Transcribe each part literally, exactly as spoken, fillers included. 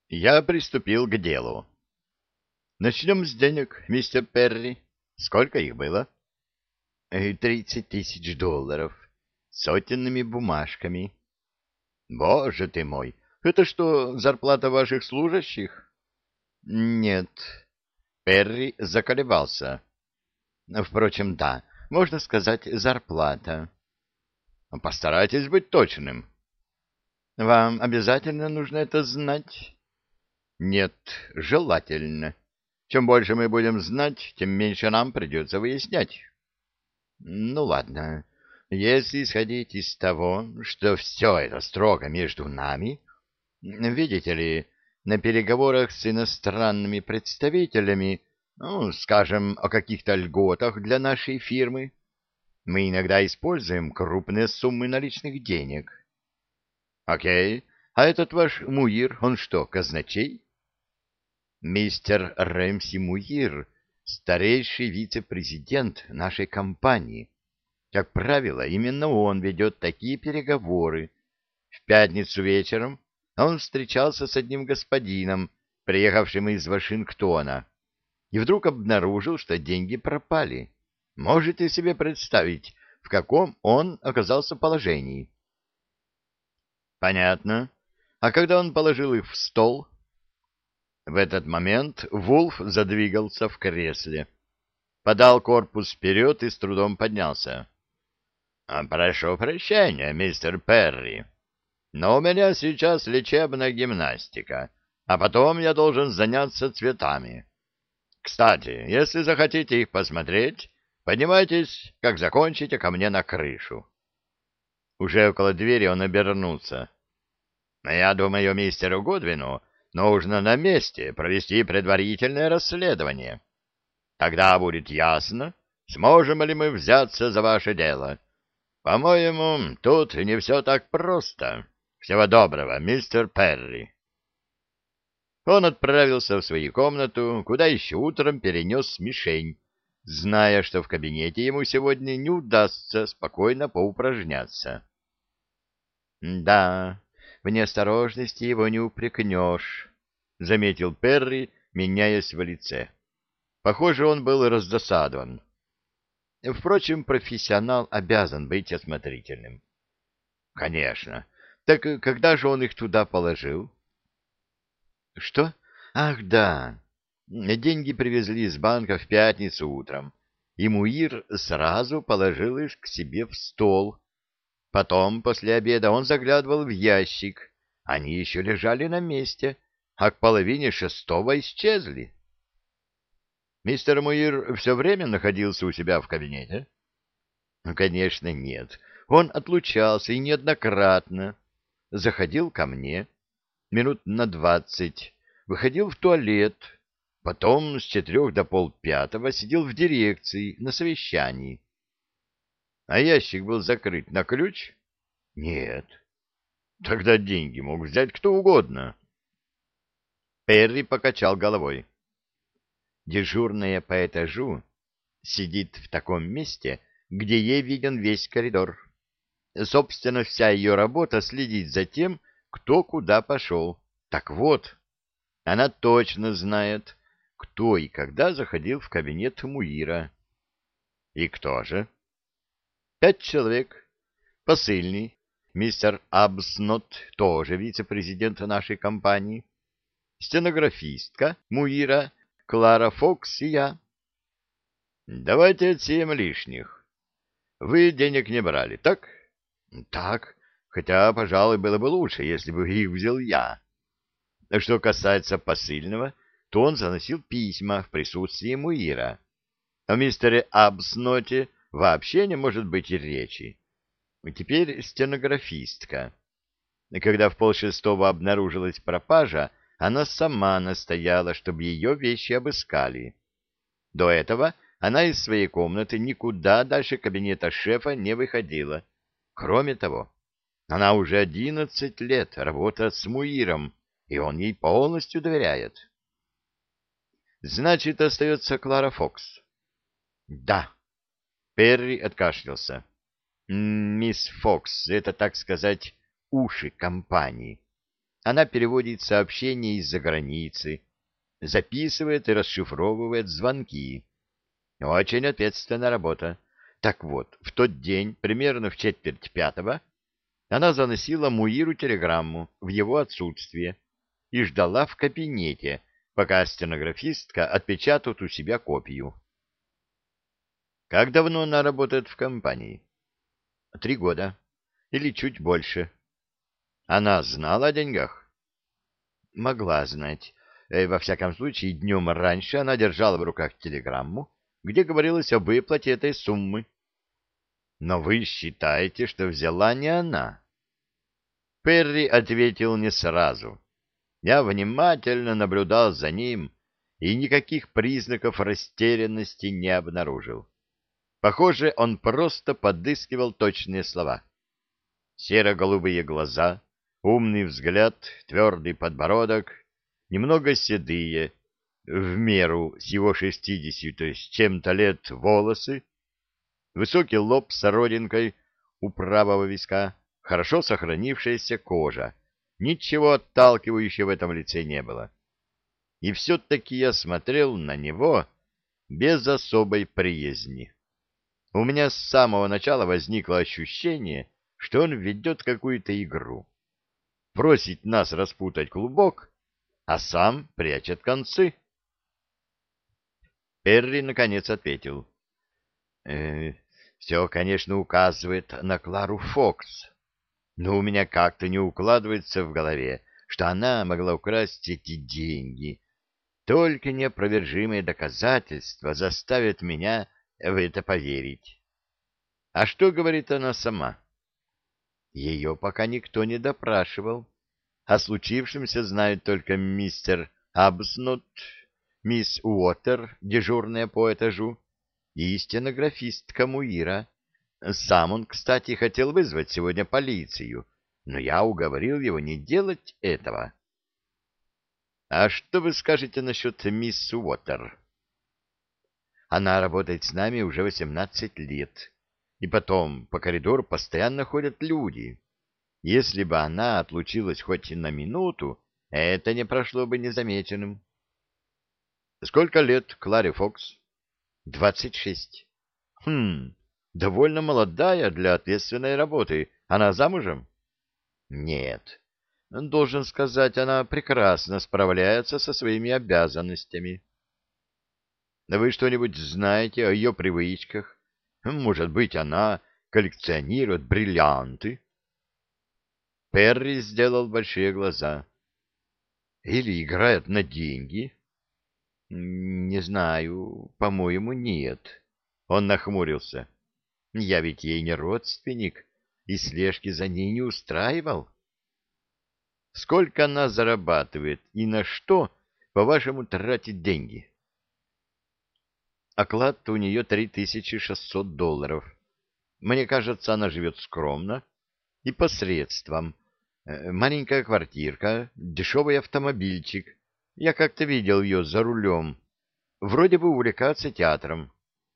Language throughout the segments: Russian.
Я приступил к делу. Начнем с денег, мистер Перри. Сколько их было? «Э, Тридцать тысяч долларов. Сотенными бумажками. Боже ты мой, это что, зарплата ваших служащих? Нет. Перри заколебался. Впрочем, да, можно сказать, зарплата. Постарайтесь быть точным. Вам обязательно нужно это знать? Нет, желательно. Чем больше мы будем знать, тем меньше нам придется выяснять. Ну ладно, если исходить из того, что все это строго между нами, видите ли, на переговорах с иностранными представителями, ну, скажем, о каких-то льготах для нашей фирмы, мы иногда используем крупные суммы наличных денег. Окей, а этот ваш Муир, он что, казначей? Мистер Рэмси Муир, старейший вице-президент нашей компании. Как правило, именно он ведет такие переговоры. В пятницу вечером он встречался с одним господином, приехавшим из Вашингтона, и вдруг обнаружил, что деньги пропали. Можете себе представить, в каком он оказался положении? Понятно. А когда он положил их в стол? В этот момент Вулф задвигался в кресле, подал корпус вперед и с трудом поднялся. А, «Прошу прощения, мистер Перри, но у меня сейчас лечебная гимнастика, а потом я должен заняться цветами. Кстати, если захотите их посмотреть, поднимайтесь, как закончите, ко мне на крышу». Уже около двери он обернулся. «Я думаю, мистеру Гудвину нужно на месте провести предварительное расследование. Тогда будет ясно, сможем ли мы взяться за ваше дело. По-моему, тут не все так просто. Всего доброго, мистер Перри». Он отправился в свою комнату, куда еще утром перенес мишень, зная, что в кабинете ему сегодня не удастся спокойно поупражняться. «Да, в неосторожности его не упрекнешь», — заметил Перри, меняясь в лице. Похоже, он был раздосадован. Впрочем, профессионал обязан быть осмотрительным. Конечно. Так когда же он их туда положил? Что? Ах, да. Деньги привезли из банка в пятницу утром, и Муир сразу положил их к себе в стол. Потом, после обеда, он заглядывал в ящик. Они еще лежали на месте, а к половине шестого исчезли. Мистер Муир все время находился у себя в кабинете? Ну, конечно, нет. Он отлучался и неоднократно. Заходил ко мне минут на двадцать, выходил в туалет, потом с четырех до полпятого сидел в дирекции на совещании. А ящик был закрыт на ключ? Нет. Тогда деньги мог взять кто угодно. Перри покачал головой. Дежурная по этажу сидит в таком месте, где ей виден весь коридор. Собственно, вся ее работа следить за тем, кто куда пошел. Так вот, она точно знает, кто и когда заходил в кабинет Муира. И кто же? Пять человек. Посыльный, мистер Абснот, тоже вице-президент нашей компании. Стенографистка Муира, Клара Фокс и я. Давайте отсеем лишних. Вы денег не брали, так? Так, хотя, пожалуй, было бы лучше, если бы их взял я. Что касается посыльного, то он заносил письма в присутствии Муира. О мистере Абсноте вообще не может быть и речи. Теперь стенографистка. Когда в полшестого обнаружилась пропажа, она сама настояла, чтобы ее вещи обыскали. До этого она из своей комнаты никуда дальше кабинета шефа не выходила. Кроме того, она уже одиннадцать лет работает с Муиром, и он ей полностью доверяет. Значит, остается Клара Фокс. Да. Перри откашлялся. Мисс Фокс — это, так сказать, уши компании. Она переводит сообщения из-за границы, записывает и расшифровывает звонки. Очень ответственная работа. Так вот, в тот день, примерно в четверть пятого, она заносила Муиру телеграмму в его отсутствие и ждала в кабинете, пока стенографистка отпечатает у себя копию. Как давно она работает в компании? Три года. Или чуть больше. Она знала о деньгах? Могла знать. Э, Во всяком случае, днем раньше она держала в руках телеграмму, где говорилось о выплате этой суммы. Но вы считаете, что взяла не она? Перри ответил не сразу. Я внимательно наблюдал за ним и никаких признаков растерянности не обнаружил. Похоже, он просто подыскивал точные слова. Серо-голубые глаза, умный взгляд, твердый подбородок, немного седые, в меру с его шестидесятью с чем-то лет волосы, высокий лоб с родинкой у правого виска, хорошо сохранившаяся кожа. Ничего отталкивающего в этом лице не было. И все-таки я смотрел на него без особой приязни. У меня с самого начала возникло ощущение, что он ведет какую-то игру. Просит нас распутать клубок, а сам прячет концы. Перри наконец ответил. Э, все, конечно, указывает на Клару Фокс, но у меня как-то не укладывается в голове, что она могла украсть эти деньги. Только неопровержимые доказательства заставят меня в это поверить. А что говорит она сама? Ее пока никто не допрашивал. О случившемся знают только мистер Абснут, мисс Уотер, дежурная по этажу, и стенографистка Муира. Сам он, кстати, хотел вызвать сегодня полицию, но я уговорил его не делать этого. — А что вы скажете насчет мисс Уотер? Она работает с нами уже восемнадцать лет, и потом по коридору постоянно ходят люди. Если бы она отлучилась хоть на минуту, это не прошло бы незамеченным. — Сколько лет Кларе Фокс? — Двадцать шесть. — Хм, довольно молодая для ответственной работы. Она замужем? — Нет. Должен сказать, она прекрасно справляется со своими обязанностями. — Вы что-нибудь знаете о ее привычках? Может быть, она коллекционирует бриллианты? Перри сделал большие глаза. — Или играет на деньги? — Не знаю, по-моему, нет. Он нахмурился. — Я ведь ей не родственник, и слежки за ней не устраивал. — Сколько она зарабатывает и на что, по-вашему, тратит деньги? — Оклад у нее три тысячи шестьсот долларов. Мне кажется, она живет скромно и по средствам. Маленькая квартирка, дешевый автомобильчик. Я как-то видел ее за рулем. Вроде бы увлекается театром.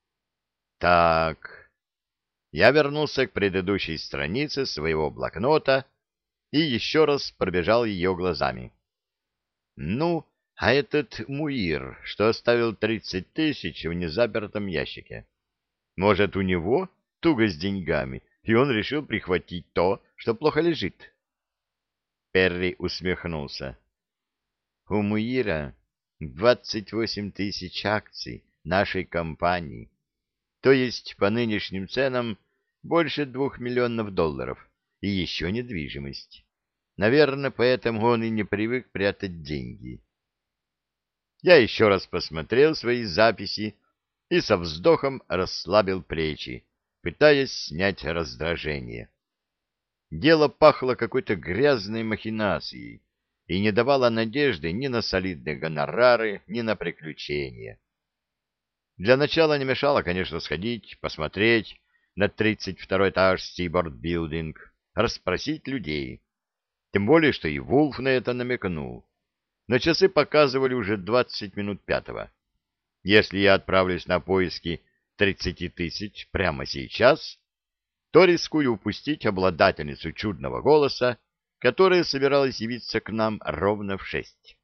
Так, я вернулся к предыдущей странице своего блокнота и еще раз пробежал ее глазами. Ну, а этот Муир, что оставил тридцать тысяч в незапертом ящике. Может, у него туго с деньгами, и он решил прихватить то, что плохо лежит. Перри усмехнулся. У Муира двадцать восемь тысяч акций нашей компании, то есть по нынешним ценам больше двух миллионов долларов, и еще недвижимость. Наверное, поэтому он и не привык прятать деньги. Я еще раз посмотрел свои записи и со вздохом расслабил плечи, пытаясь снять раздражение. Дело пахло какой-то грязной махинацией и не давало надежды ни на солидные гонорары, ни на приключения. Для начала не мешало, конечно, сходить, посмотреть на тридцать второй этаж Seaboard Building, расспросить людей. Тем более, что и Вулф на это намекнул. Но часы показывали уже двадцать минут пятого. Если я отправлюсь на поиски тридцати тысяч прямо сейчас, то рискую упустить обладательницу чудного голоса которая собиралась явиться к нам ровно в шесть.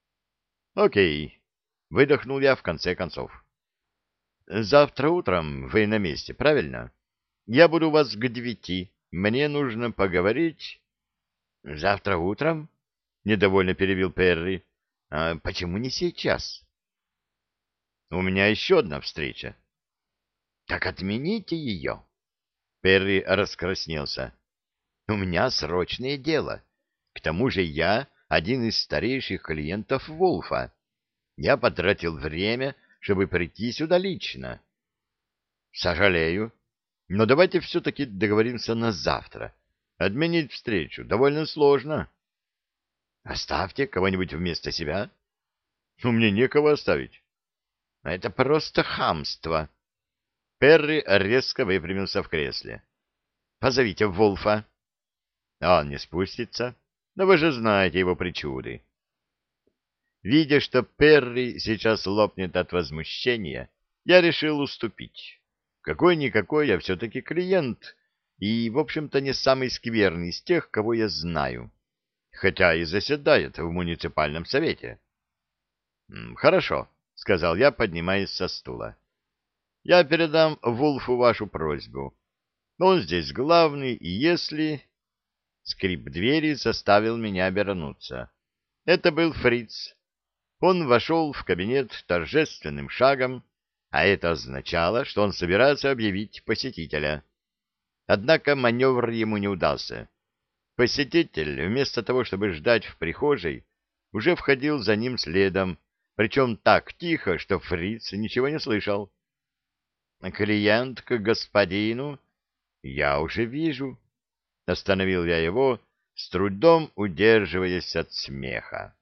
«Окей», — выдохнул я в конце концов. «Завтра утром вы на месте, правильно? Я буду у вас к девяти. Мне нужно поговорить...» «Завтра утром?» — недовольно перебил Перри. «А почему не сейчас?» «У меня еще одна встреча». «Так отмените ее». Перри раскраснелся. «У меня срочное дело. К тому же я один из старейших клиентов Вулфа. Я потратил время, чтобы прийти сюда лично». «Сожалею, но давайте все-таки договоримся на завтра. Отменить встречу довольно сложно». «Оставьте кого-нибудь вместо себя». «Ну, мне некого оставить». «Это просто хамство». Перри резко выпрямился в кресле. «Позовите Вулфа». «Он не спустится, но вы же знаете его причуды». Видя, что Перри сейчас лопнет от возмущения, я решил уступить. Какой-никакой я все-таки клиент, и, в общем-то, не самый скверный из тех, кого я знаю, хотя и заседает в муниципальном совете. «Хорошо», — сказал я, поднимаясь со стула. «Я передам Вулфу вашу просьбу. Он здесь главный, и если...» Скрип двери заставил меня обернуться. Это был Фриц. Он вошел в кабинет торжественным шагом, а это означало, что он собирается объявить посетителя. Однако маневр ему не удался. Посетитель, вместо того, чтобы ждать в прихожей, уже входил за ним следом, причем так тихо, что Фриц ничего не слышал. «Клиент к господину?» «Я уже вижу». Остановил я его, с трудом удерживаясь от смеха.